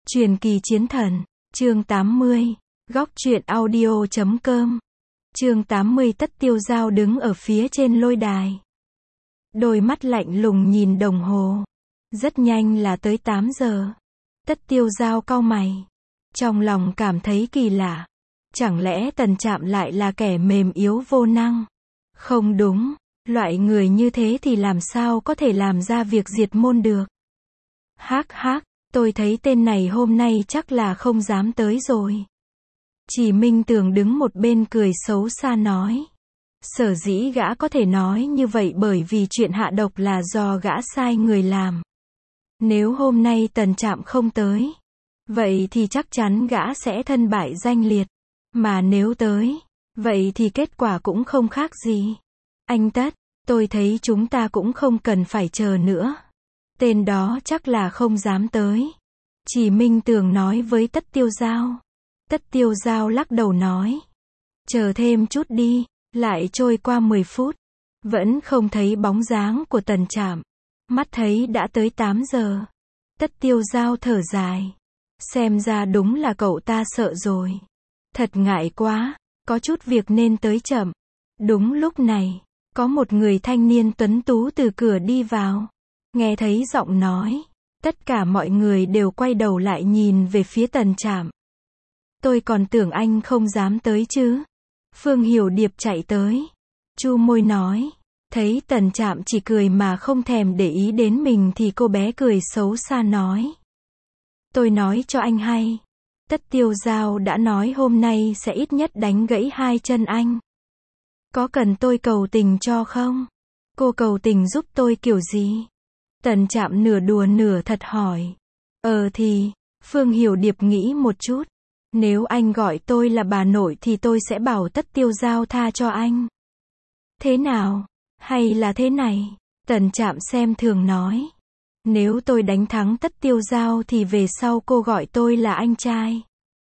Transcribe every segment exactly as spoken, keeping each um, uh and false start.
Truyền kỳ chiến thần, chương tám mươi, góc truyện audio chấm com. Chương tám mươi Tất Tiêu Giao đứng ở phía trên lôi đài. Đôi mắt lạnh lùng nhìn đồng hồ. Rất nhanh là tới tám giờ. Tất Tiêu Giao cau mày. Trong lòng cảm thấy kỳ lạ. Chẳng lẽ Tần Trạm lại là kẻ mềm yếu vô năng? Không đúng, loại người như thế thì làm sao có thể làm ra việc diệt môn được? Hắc hắc, tôi thấy tên này hôm nay chắc là không dám tới rồi. Chỉ Minh Tường đứng một bên cười xấu xa nói. Sở dĩ gã có thể nói như vậy bởi vì chuyện hạ độc là do gã sai người làm. Nếu hôm nay Tần Trạm không tới, vậy thì chắc chắn gã sẽ thân bại danh liệt. Mà nếu tới, vậy thì kết quả cũng không khác gì. Anh Tất, tôi thấy chúng ta cũng không cần phải chờ nữa. Tên đó chắc là không dám tới. Chỉ Minh Tường nói với Tất Tiêu Giao. Tất Tiêu Giao lắc đầu nói. Chờ thêm chút đi, lại trôi qua mười phút. Vẫn không thấy bóng dáng của Tần Trạm. Mắt thấy đã tới tám giờ. Tất Tiêu Giao thở dài. Xem ra đúng là cậu ta sợ rồi. Thật ngại quá, có chút việc nên tới chậm. Đúng lúc này, có một người thanh niên tuấn tú từ cửa đi vào. Nghe thấy giọng nói, tất cả mọi người đều quay đầu lại nhìn về phía Tần Trạm. Tôi còn tưởng anh không dám tới chứ. Phương Hiểu Điệp chạy tới. Chu môi nói. Thấy Tần Trạm chỉ cười mà không thèm để ý đến mình thì cô bé cười xấu xa nói. Tôi nói cho anh hay. Tất Tiêu Giao đã nói hôm nay sẽ ít nhất đánh gãy hai chân anh. Có cần tôi cầu tình cho không? Cô cầu tình giúp tôi kiểu gì? Tần Trạm nửa đùa nửa thật hỏi. Ờ thì, Phương Hiểu Điệp nghĩ một chút. Nếu anh gọi tôi là bà nội thì tôi sẽ bảo Tất Tiêu Giao tha cho anh. Thế nào? Hay là thế này? Tần Trạm xem thường nói. Nếu tôi đánh thắng Tất Tiêu Giao thì về sau cô gọi tôi là anh trai.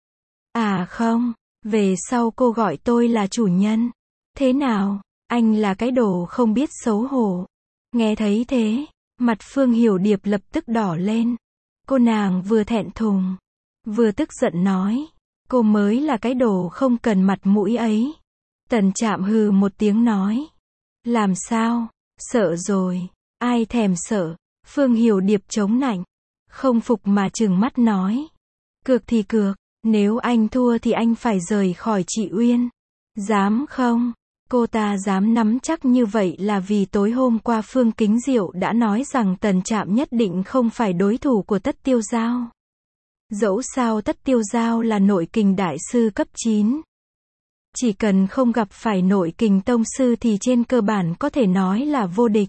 À không, về sau cô gọi tôi là chủ nhân. Thế nào? Anh là cái đồ không biết xấu hổ. Nghe thấy thế, mặt Phương Hiểu Điệp lập tức đỏ lên. Cô nàng vừa thẹn thùng, vừa tức giận nói. Cô mới là cái đồ không cần mặt mũi ấy. Tần Trạm hừ một tiếng nói. Làm sao? Sợ rồi. Ai thèm sợ? Phương Hiểu Điệp chống nạnh. Không phục mà trừng mắt nói. Cược thì cược. Nếu anh thua thì anh phải rời khỏi chị Uyên. Dám không? Cô ta dám nắm chắc như vậy là vì tối hôm qua Phương Kính Diệu đã nói rằng Tần Trạm nhất định không phải đối thủ của Tất Tiêu Giao. Dẫu sao Tất Tiêu Giao là nội kình đại sư cấp chín. Chỉ cần không gặp phải nội kình tông sư thì trên cơ bản có thể nói là vô địch.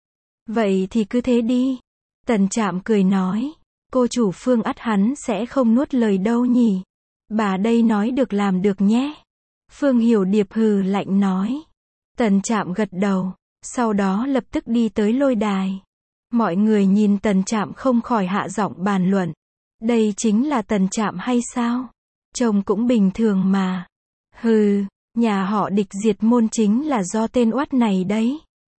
Vậy thì cứ thế đi. Tần Trạm cười nói. Cô chủ Phương ắt hắn sẽ không nuốt lời đâu nhỉ. Bà đây nói được làm được nhé. Phương Hiểu Điệp hừ lạnh nói. Tần Trạm gật đầu. Sau đó lập tức đi tới lôi đài. Mọi người nhìn Tần Trạm không khỏi hạ giọng bàn luận. Đây chính là Tần Trạm hay sao? Trông cũng bình thường mà. Hừ, nhà họ Địch diệt môn chính là do tên oát này đấy.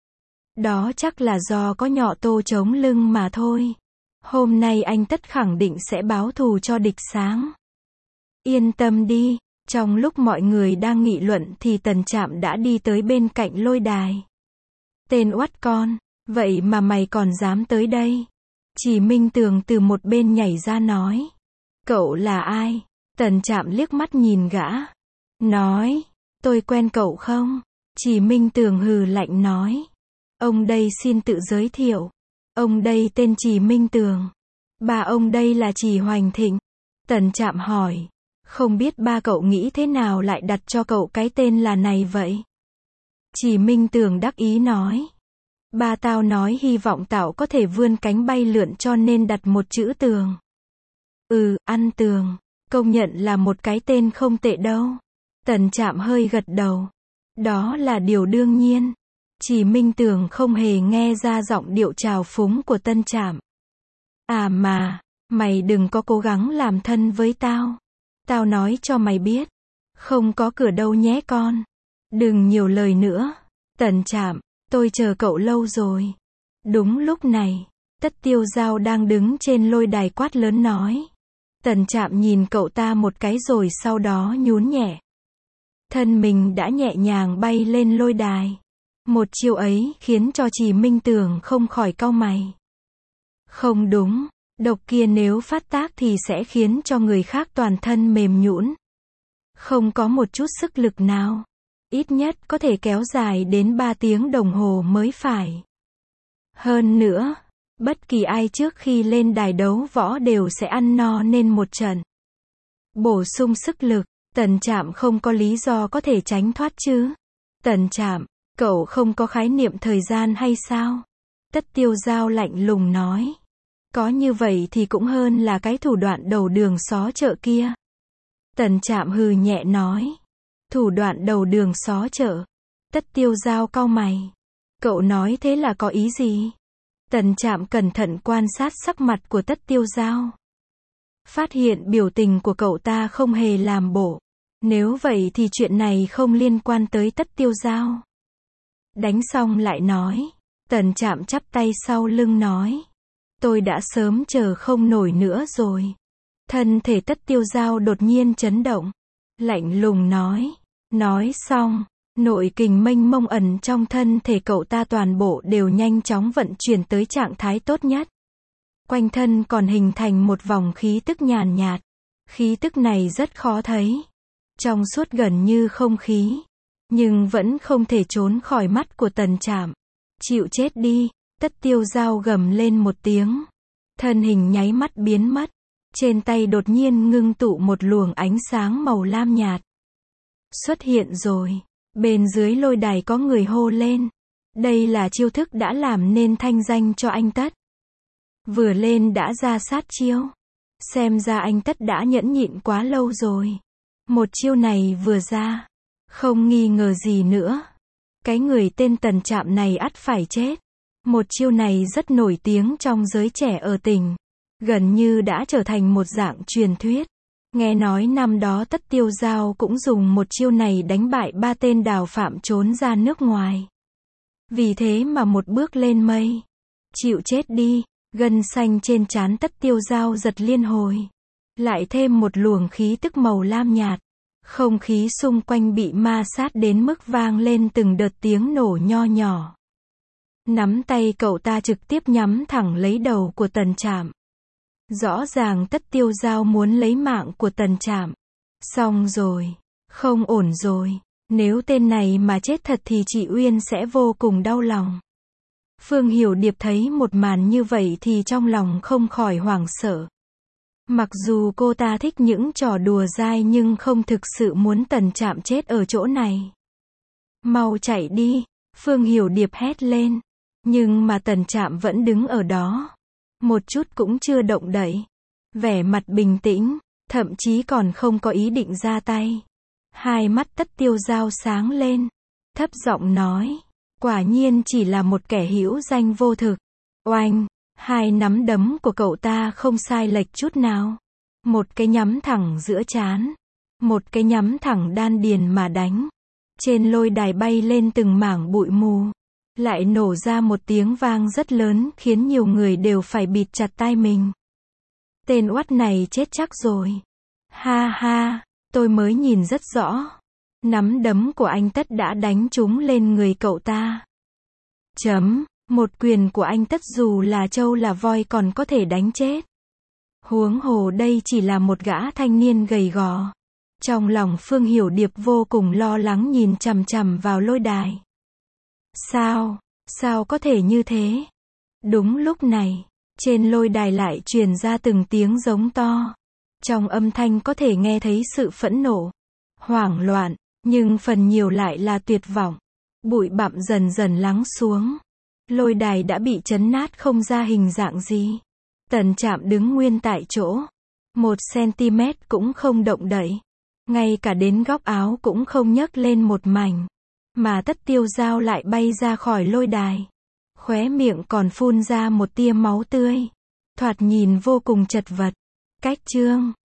Đó chắc là do có nhọ Tô chống lưng mà thôi. Hôm nay anh Tất khẳng định sẽ báo thù cho Địch sáng. Yên tâm đi, trong lúc mọi người đang nghị luận thì Tần Trạm đã đi tới bên cạnh lôi đài. Tên oát con, vậy mà mày còn dám tới đây? Chỉ Minh Tường từ một bên nhảy ra nói. Cậu là ai? Tần Trạm liếc mắt nhìn gã. Nói, tôi quen cậu không? Chỉ Minh Tường hừ lạnh nói. Ông đây xin tự giới thiệu. Ông đây tên Chỉ Minh Tường. Ba ông đây là Chỉ Hoành Thịnh. Tần Trạm hỏi. Không biết ba cậu nghĩ thế nào lại đặt cho cậu cái tên là này vậy? Chỉ Minh Tường đắc ý nói. Ba tao nói hy vọng tao có thể vươn cánh bay lượn cho nên đặt một chữ Tường. Ừ, ăn tường. Công nhận là một cái tên không tệ đâu. Tần Trạm hơi gật đầu. Đó là điều đương nhiên. Chỉ Minh Tường không hề nghe ra giọng điệu trào phúng của Tân Trạm. À mà, mày đừng có cố gắng làm thân với tao. Tao nói cho mày biết. Không có cửa đâu nhé con. Đừng nhiều lời nữa. Tần Trạm, tôi chờ cậu lâu rồi. Đúng lúc này, Tất Tiêu Giao đang đứng trên lôi đài quát lớn nói. Tần Trạm nhìn cậu ta một cái rồi sau đó nhún nhẹ. Thân mình đã nhẹ nhàng bay lên lôi đài. Một chiêu ấy khiến cho Trì Minh Tường không khỏi cau mày. Không đúng, độc kia nếu phát tác thì sẽ khiến cho người khác toàn thân mềm nhũn. Không có một chút sức lực nào. Ít nhất có thể kéo dài đến ba tiếng đồng hồ mới phải. Hơn nữa, bất kỳ ai trước khi lên đài đấu võ đều sẽ ăn no nên một trận. Bổ sung sức lực, Tần Trạm không có lý do có thể tránh thoát chứ. Tần Trạm, cậu không có khái niệm thời gian hay sao? Tất Tiêu Giao lạnh lùng nói. Có như vậy thì cũng hơn là cái thủ đoạn đầu đường xó chợ kia. Tần Trạm hừ nhẹ nói. Thủ đoạn đầu đường xó chợ. Tất Tiêu Giao cau mày. Cậu nói thế là có ý gì? Tần Trạm cẩn thận quan sát sắc mặt của Tất Tiêu Giao. Phát hiện biểu tình của cậu ta không hề làm bộ. Nếu vậy thì chuyện này không liên quan tới Tất Tiêu Giao. Đánh xong lại nói. Tần Trạm chắp tay sau lưng nói. Tôi đã sớm chờ không nổi nữa rồi. Thân thể Tất Tiêu Giao đột nhiên chấn động. Lạnh lùng nói. Nói xong, nội kình mênh mông ẩn trong thân thể cậu ta toàn bộ đều nhanh chóng vận chuyển tới trạng thái tốt nhất. Quanh thân còn hình thành một vòng khí tức nhàn nhạt. Khí tức này rất khó thấy. Trong suốt gần như không khí. Nhưng vẫn không thể trốn khỏi mắt của Tần Trạm. Chịu chết đi, Tất Tiêu Giao gầm lên một tiếng. Thân hình nháy mắt biến mất. Trên tay đột nhiên ngưng tụ một luồng ánh sáng màu lam nhạt. Xuất hiện rồi. Bên dưới lôi đài có người hô lên. Đây là chiêu thức đã làm nên thanh danh cho anh Tất. Vừa lên đã ra sát chiêu. Xem ra anh Tất đã nhẫn nhịn quá lâu rồi. Một chiêu này vừa ra. Không nghi ngờ gì nữa. Cái người tên Tần Trạm này ắt phải chết. Một chiêu này rất nổi tiếng trong giới trẻ ở tỉnh. Gần như đã trở thành một dạng truyền thuyết. Nghe nói năm đó Tất Tiêu Giao cũng dùng một chiêu này đánh bại ba tên đào phạm trốn ra nước ngoài. Vì thế mà một bước lên mây. Chịu chết đi, gân xanh trên trán Tất Tiêu Giao giật liên hồi. Lại thêm một luồng khí tức màu lam nhạt. Không khí xung quanh bị ma sát đến mức vang lên từng đợt tiếng nổ nho nhỏ. Nắm tay cậu ta trực tiếp nhắm thẳng lấy đầu của Tần Trạm. Rõ ràng Tất Tiêu Giao muốn lấy mạng của Tần Trạm. Xong rồi. Không ổn rồi. Nếu tên này mà chết thật thì chị Uyên sẽ vô cùng đau lòng. Phương Hiểu Điệp thấy một màn như vậy thì trong lòng không khỏi hoảng sợ. Mặc dù cô ta thích những trò đùa dai nhưng không thực sự muốn Tần Trạm chết ở chỗ này. Mau chạy đi, Phương Hiểu Điệp hét lên. Nhưng mà Tần Trạm vẫn đứng ở đó. Một chút cũng chưa động đậy. Vẻ mặt bình tĩnh, thậm chí còn không có ý định ra tay. Hai mắt Tất Tiêu Giao sáng lên. Thấp giọng nói. Quả nhiên chỉ là một kẻ hữu danh vô thực. Oanh, hai nắm đấm của cậu ta không sai lệch chút nào. Một cái nhắm thẳng giữa trán. Một cái nhắm thẳng đan điền mà đánh. Trên lôi đài bay lên từng mảng bụi mù. Lại nổ ra một tiếng vang rất lớn khiến nhiều người đều phải bịt chặt tai mình. Tên oắt này chết chắc rồi. Ha ha, tôi mới nhìn rất rõ. Nắm đấm của anh Tất đã đánh trúng lên người cậu ta. Chấm, một quyền của anh Tất dù là trâu là voi còn có thể đánh chết. Huống hồ đây chỉ là một gã thanh niên gầy gò. Trong lòng Phương Hiểu Điệp vô cùng lo lắng nhìn chằm chằm vào lôi đài. Sao? Sao có thể như thế? Đúng lúc này, trên lôi đài lại truyền ra từng tiếng giống to. Trong âm thanh có thể nghe thấy sự phẫn nộ, hoảng loạn, nhưng phần nhiều lại là tuyệt vọng. Bụi bặm dần dần lắng xuống. Lôi đài đã bị chấn nát không ra hình dạng gì. Tần Trạm đứng nguyên tại chỗ. Một cm cũng không động đậy. Ngay cả đến góc áo cũng không nhấc lên một mảnh. Mà Tất Tiêu Giao lại bay ra khỏi lôi đài. Khóe miệng còn phun ra một tia máu tươi. Thoạt nhìn vô cùng chật vật. Cách chương